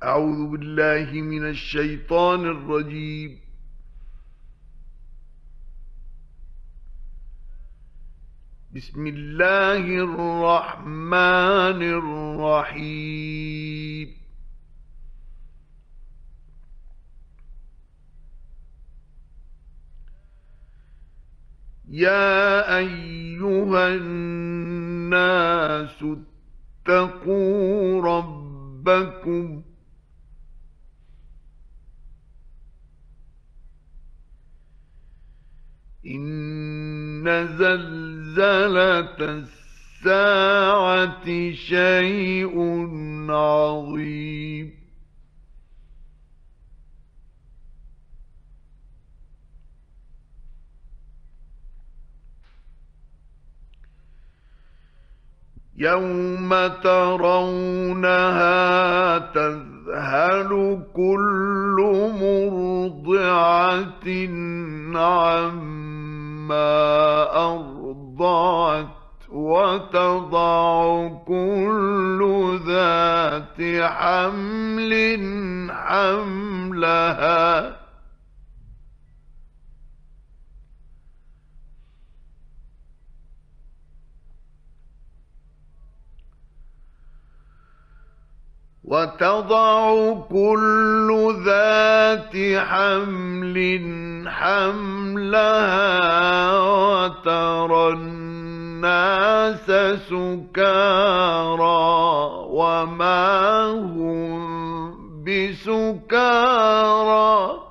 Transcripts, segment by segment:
أعوذ بالله من الشيطان الرجيم. بسم الله الرحمن الرحيم. يا أيها الناس اتقوا ربكم إن زلزلة الساعة شيء عظيم. يوم ترونها تذهل كل مرضعة عما أرضعت وتضع كل ذات حمل حملها وتضع كل ذات حمل حملها وترى الناس سكارى وما هم بسكارى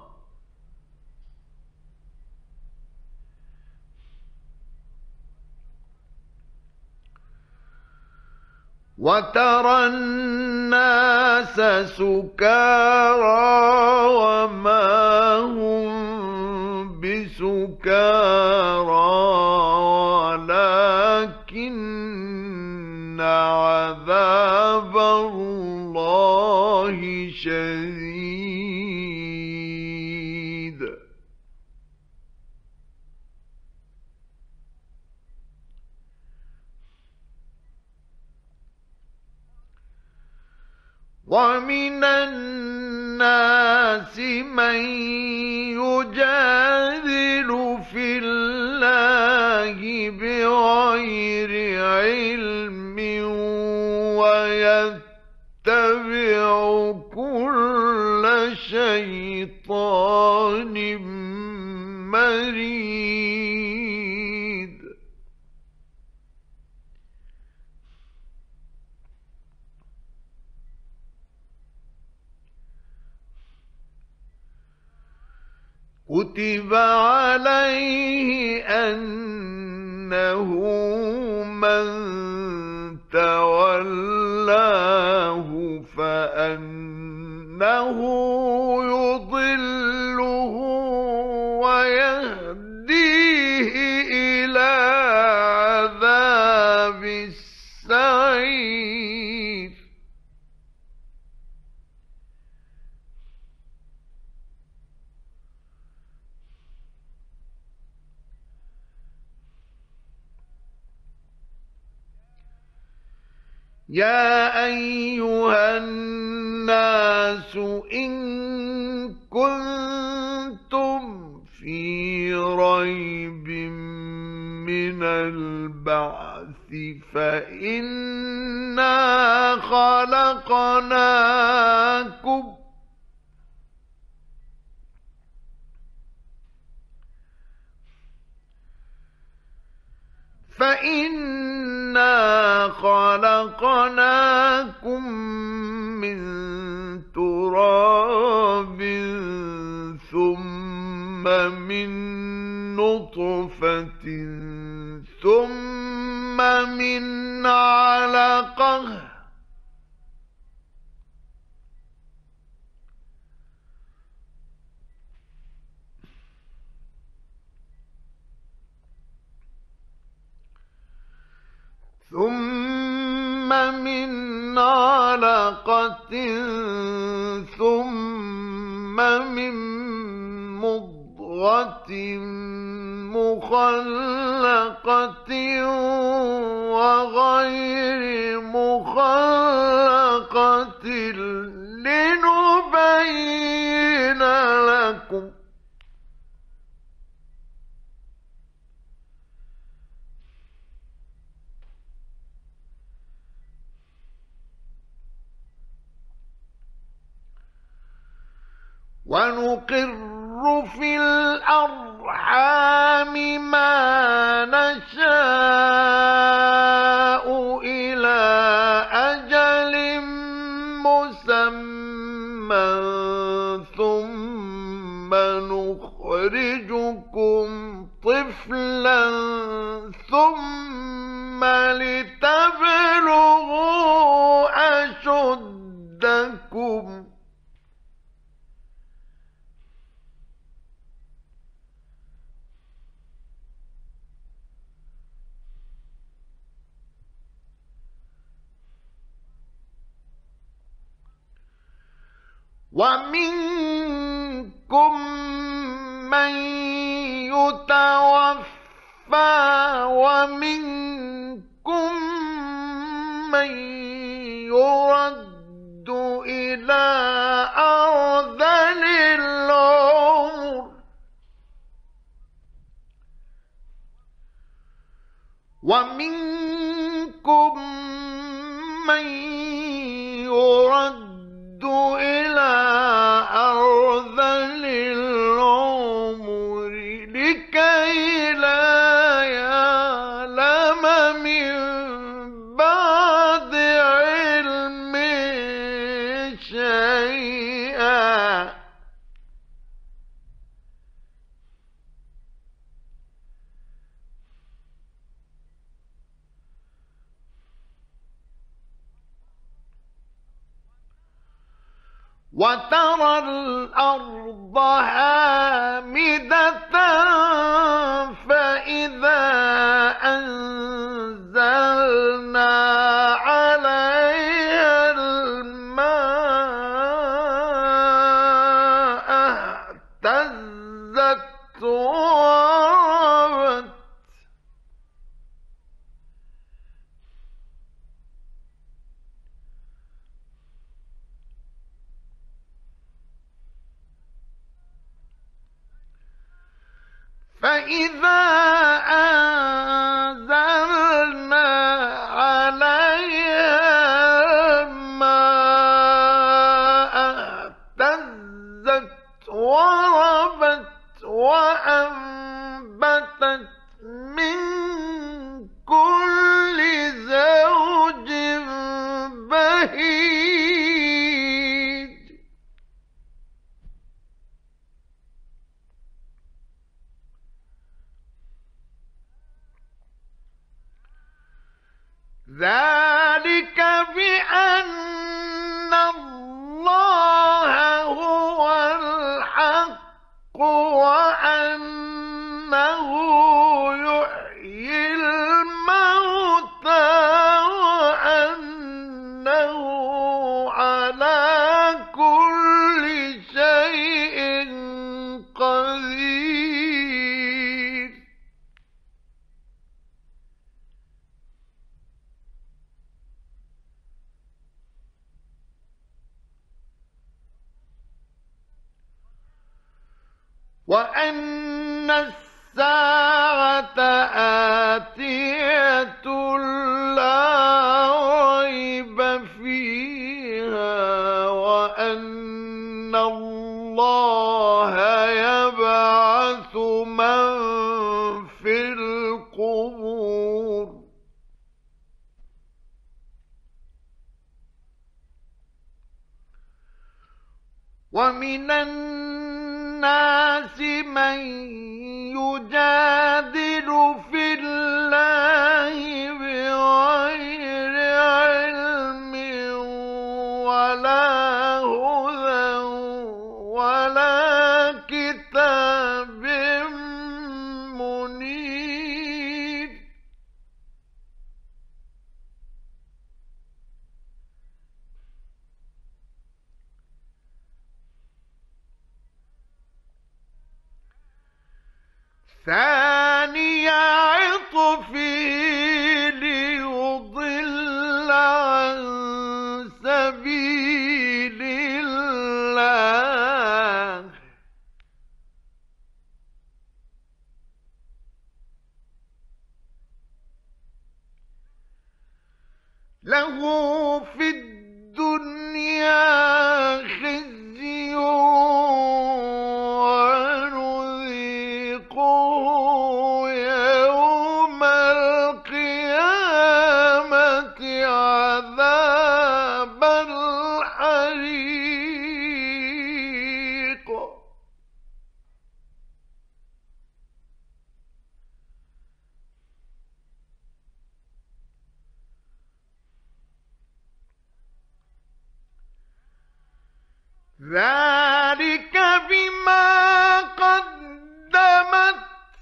وترى الناس سكارى وما هم بسكارى ولكن عذاب الله شديد. ومن الناس من يجادل في الله بغير علم ويتبع كل شيطان مريد. كتب عليه أنه من تولاه فأنه يضله ويهديه إلى عذاب السعير. يا أيها الناس إن كنتم في ريب من البعث فإنا خلقناكم من تراب ثم من نطفة ثم من علقة ثم من مضغة مخلقة وغير مخلقة لنبين لكم ونقر في الأرحام ما نشاء إلى أجل مسمى ثم نخرجكم طفلا ثم لتبلغوا أشدكم ومنكم من يتوفى ومنكم من يرد إلى أرذل العمر ومنكم من يرد إلى أرذل العمر لكي لا يعلم من بعد علم شيئا وترى الأرض هامدة فإذا أنزلنا عليها الماء اهتزت وربت فإذا أنزلنا عليها الماء اهتزت وربت وأنبتت من كل زوج بهيج ذلك بأن الله هو الحق وأنه يحيي الموتى وأنه على كل شيء قدير وأن الساعة آتية لا ريب فيها وأن الله يبعث من في القبور ومن الناس من يجادل في الله بغير علم ولا هدى ولا كتاب منير ثاني عطفه ليضل عن سبيل ذلك بما قدمت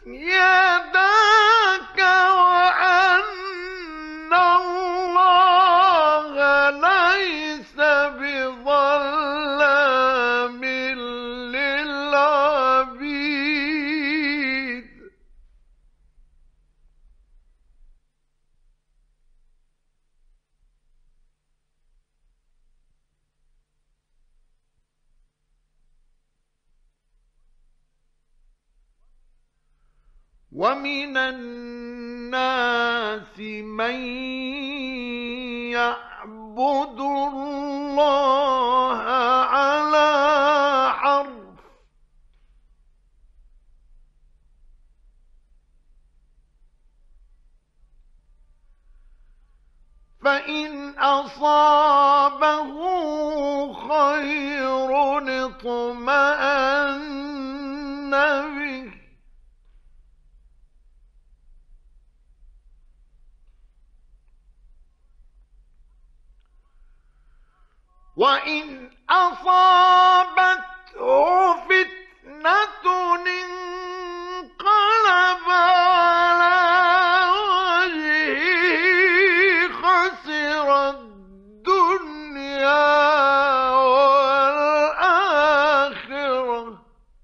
يداك وأن الله ليس بظلام للعبيد. ومن الناس من يعبد الله على حرف، فإن أصابه خير اطمأن به، وإن أصابته فتنة انقلب على وجهه خسر الدنيا والآخرة.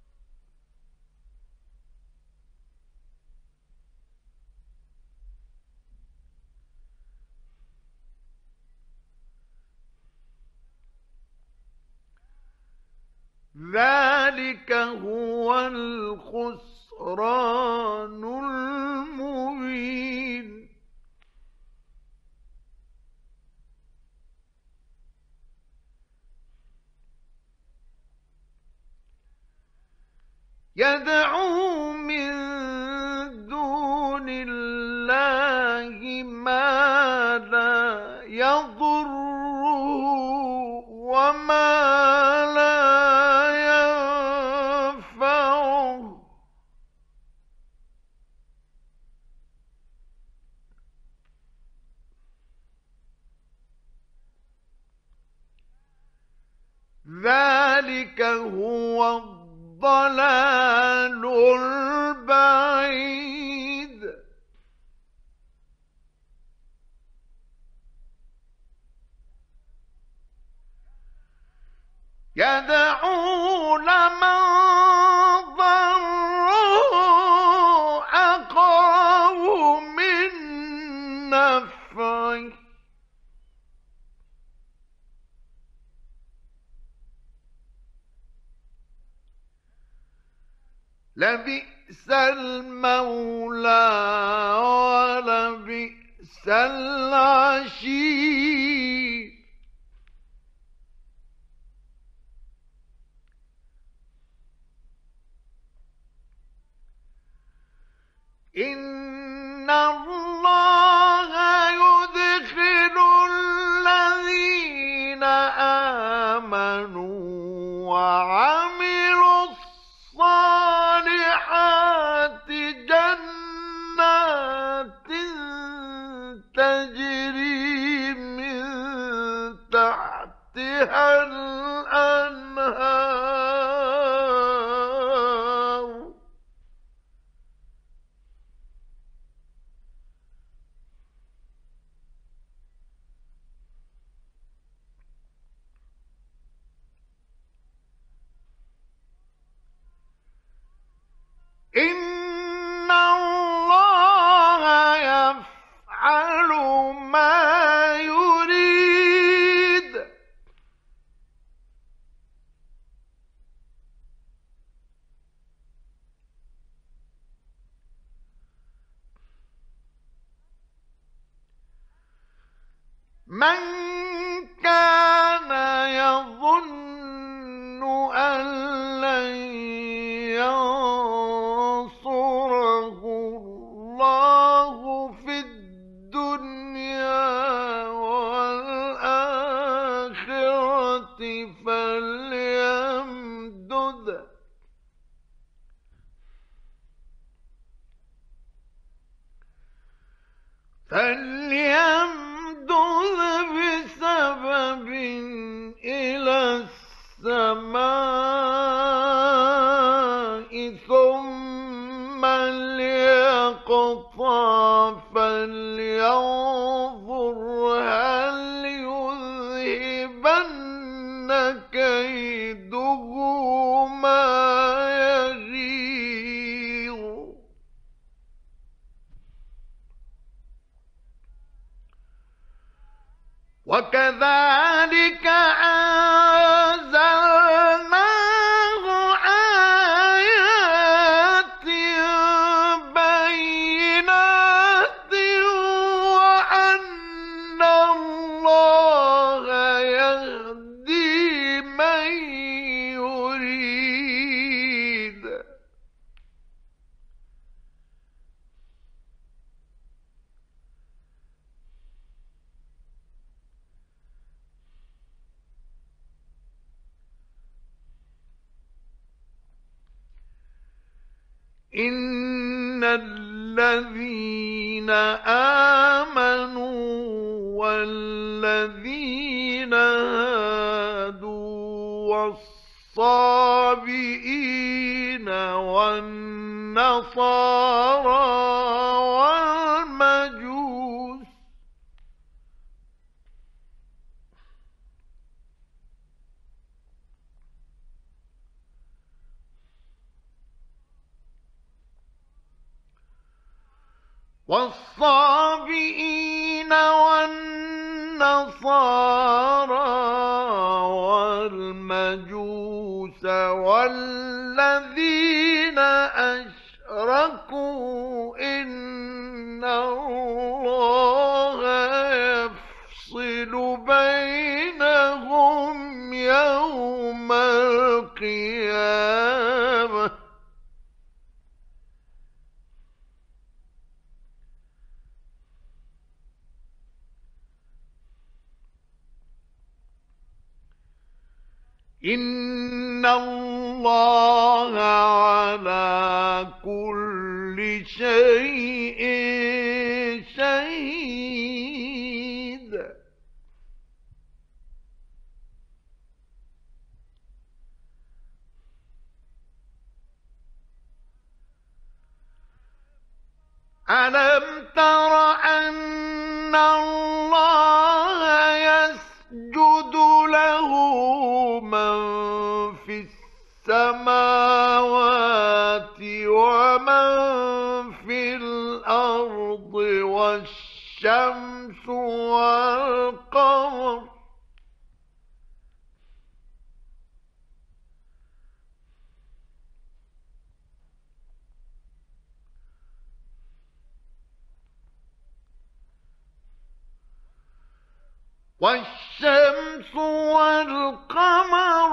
ذلك هو الخسران المبين. يدعو من دون الله ما لا يضره وما لا ينفعه. ذلك هو الضلال البعيد. يدعو لمن ضره أقرب من نفعه، لبئس المولى ولبئس العشير. إن الله يدخل الذين آمنوا وعملوا الصالحات جنات تجري من تحتها الأنهار. إن الله يفعل ما يريد. من كان يظن أن لن ينصره الله في الدنيا والآخرة فليمدد بسبب إلى السماء ثم ليقطع فلينظر هل يذهبن كيده ما يغيظ وكذلك أنزلناه آيات بينات وأن الله يهدي من يريد إن الذين آمنوا والذين هادوا والصابئين والنصارى والمجوس والمجوس والذين أشركوا إن الله يفصل بينهم يوم القيامة إن الله على كل شيء شهيد ألم تر أن الله يسجد له من في السماوات ومن في الأرض والشمس والقمر والقمر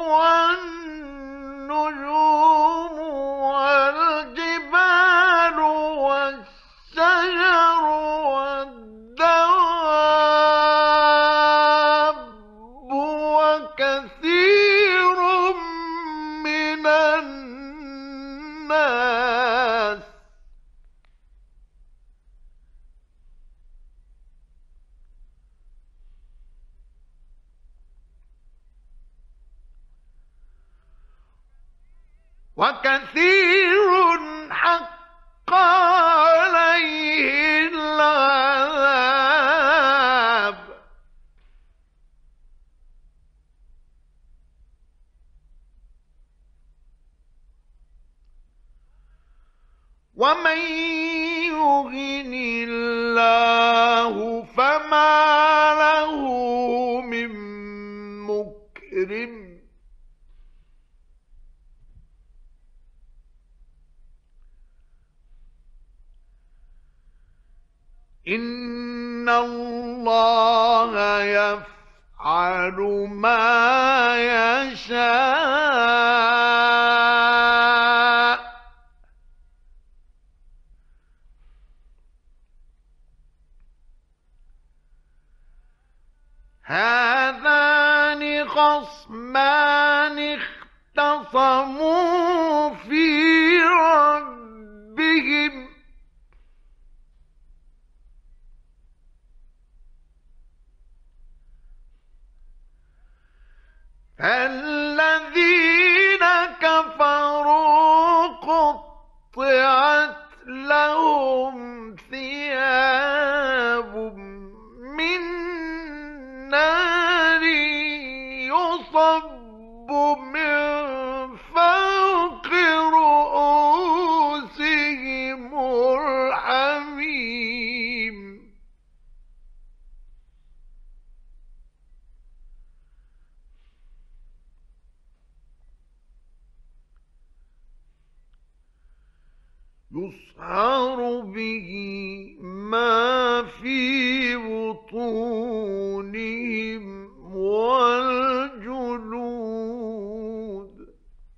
والنجوم والجبال والشجر والدواب وكثير من الناس حق عليه العذاب ومن يهن الله فما له من مكرم إن الله يفعل ما يشاء هذان خصمان اختصموا في ربهم فالذين من فوق رؤوسهم الحميم يصهر به ما في بطونهم والجلود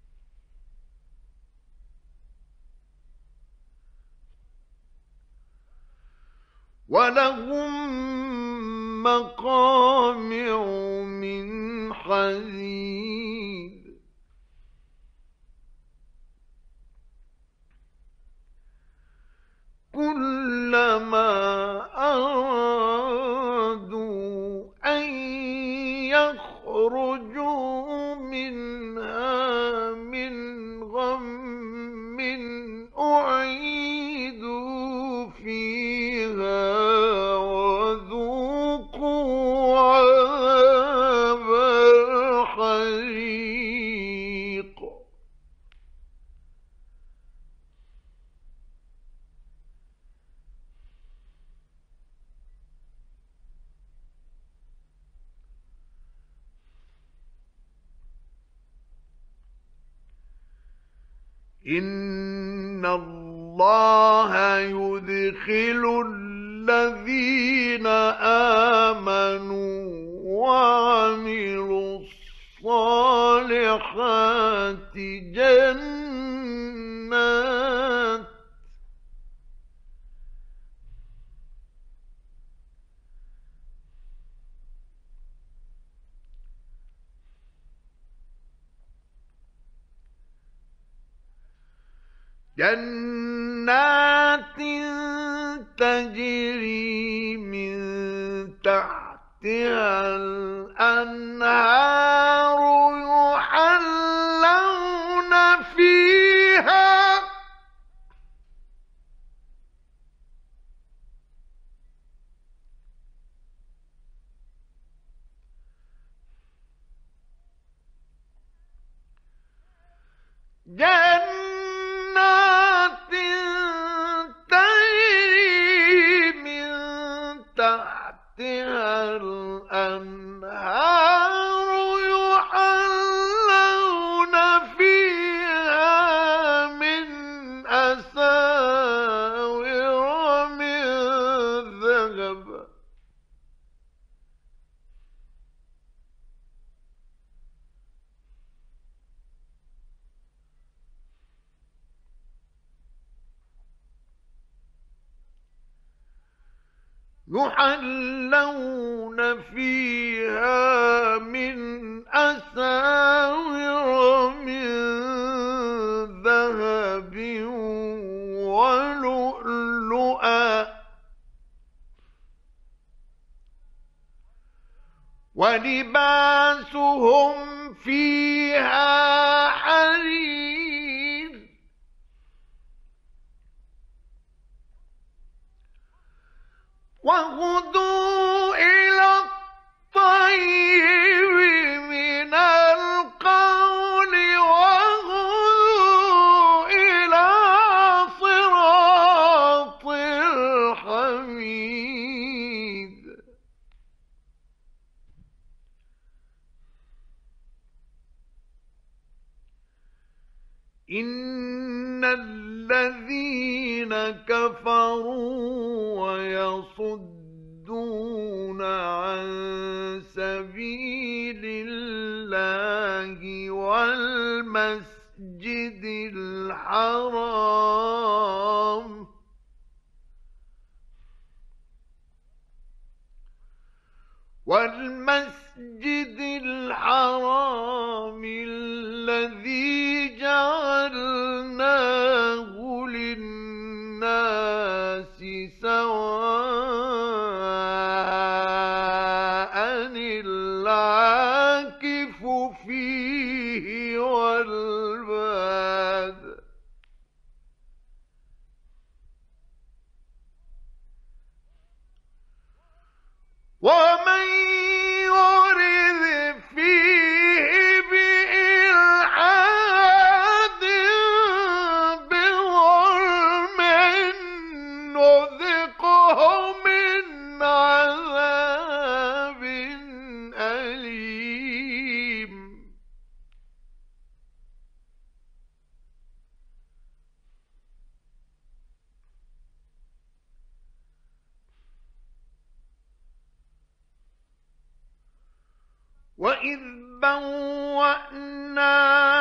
ولهم مقامع من حديد كلما أرادوا أن يخرجوا منها من غم أعيدوا فيها وذوقوا عذاب الحريق إن الله يدخل الذين آمنوا وعملوا الصالحات جنات تجري من تحتها الأنهار يحلون فيها جنات تجري من تحتها الأنهار يحلون فيها من أساور من ذهب يحلون فيها من أساور من ذهب ولؤلؤا ولباسهم فيها حرير وهدوا إلى الطيب من القول وهدوا إلى صراط الحميد إن الذين كفروا ويصدون عن سبيل الله والمسجد الحرام الذي جعلناه للناس سواء العاكف فيه والباد ومن يرد فيه بإلحاد وإذ بوأنا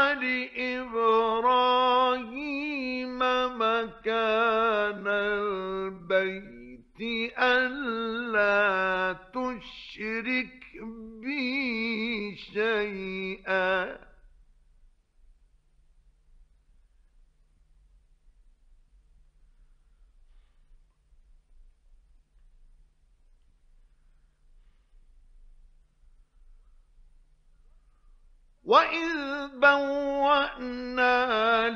لإبراهيم مكان البيت ألا تشرك بي شيئا وإذ بوأنا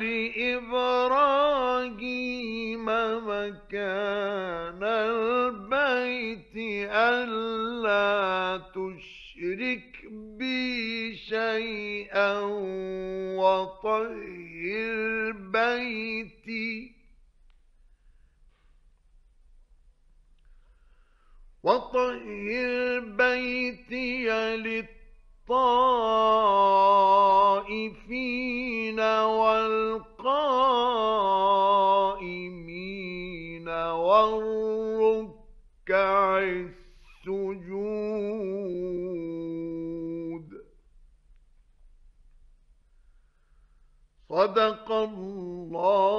لإبراهيم مكان البيت ألا تشرك بي شيئا وطهر بيتي للطائفين والقائمين والركع السجود. صدق الله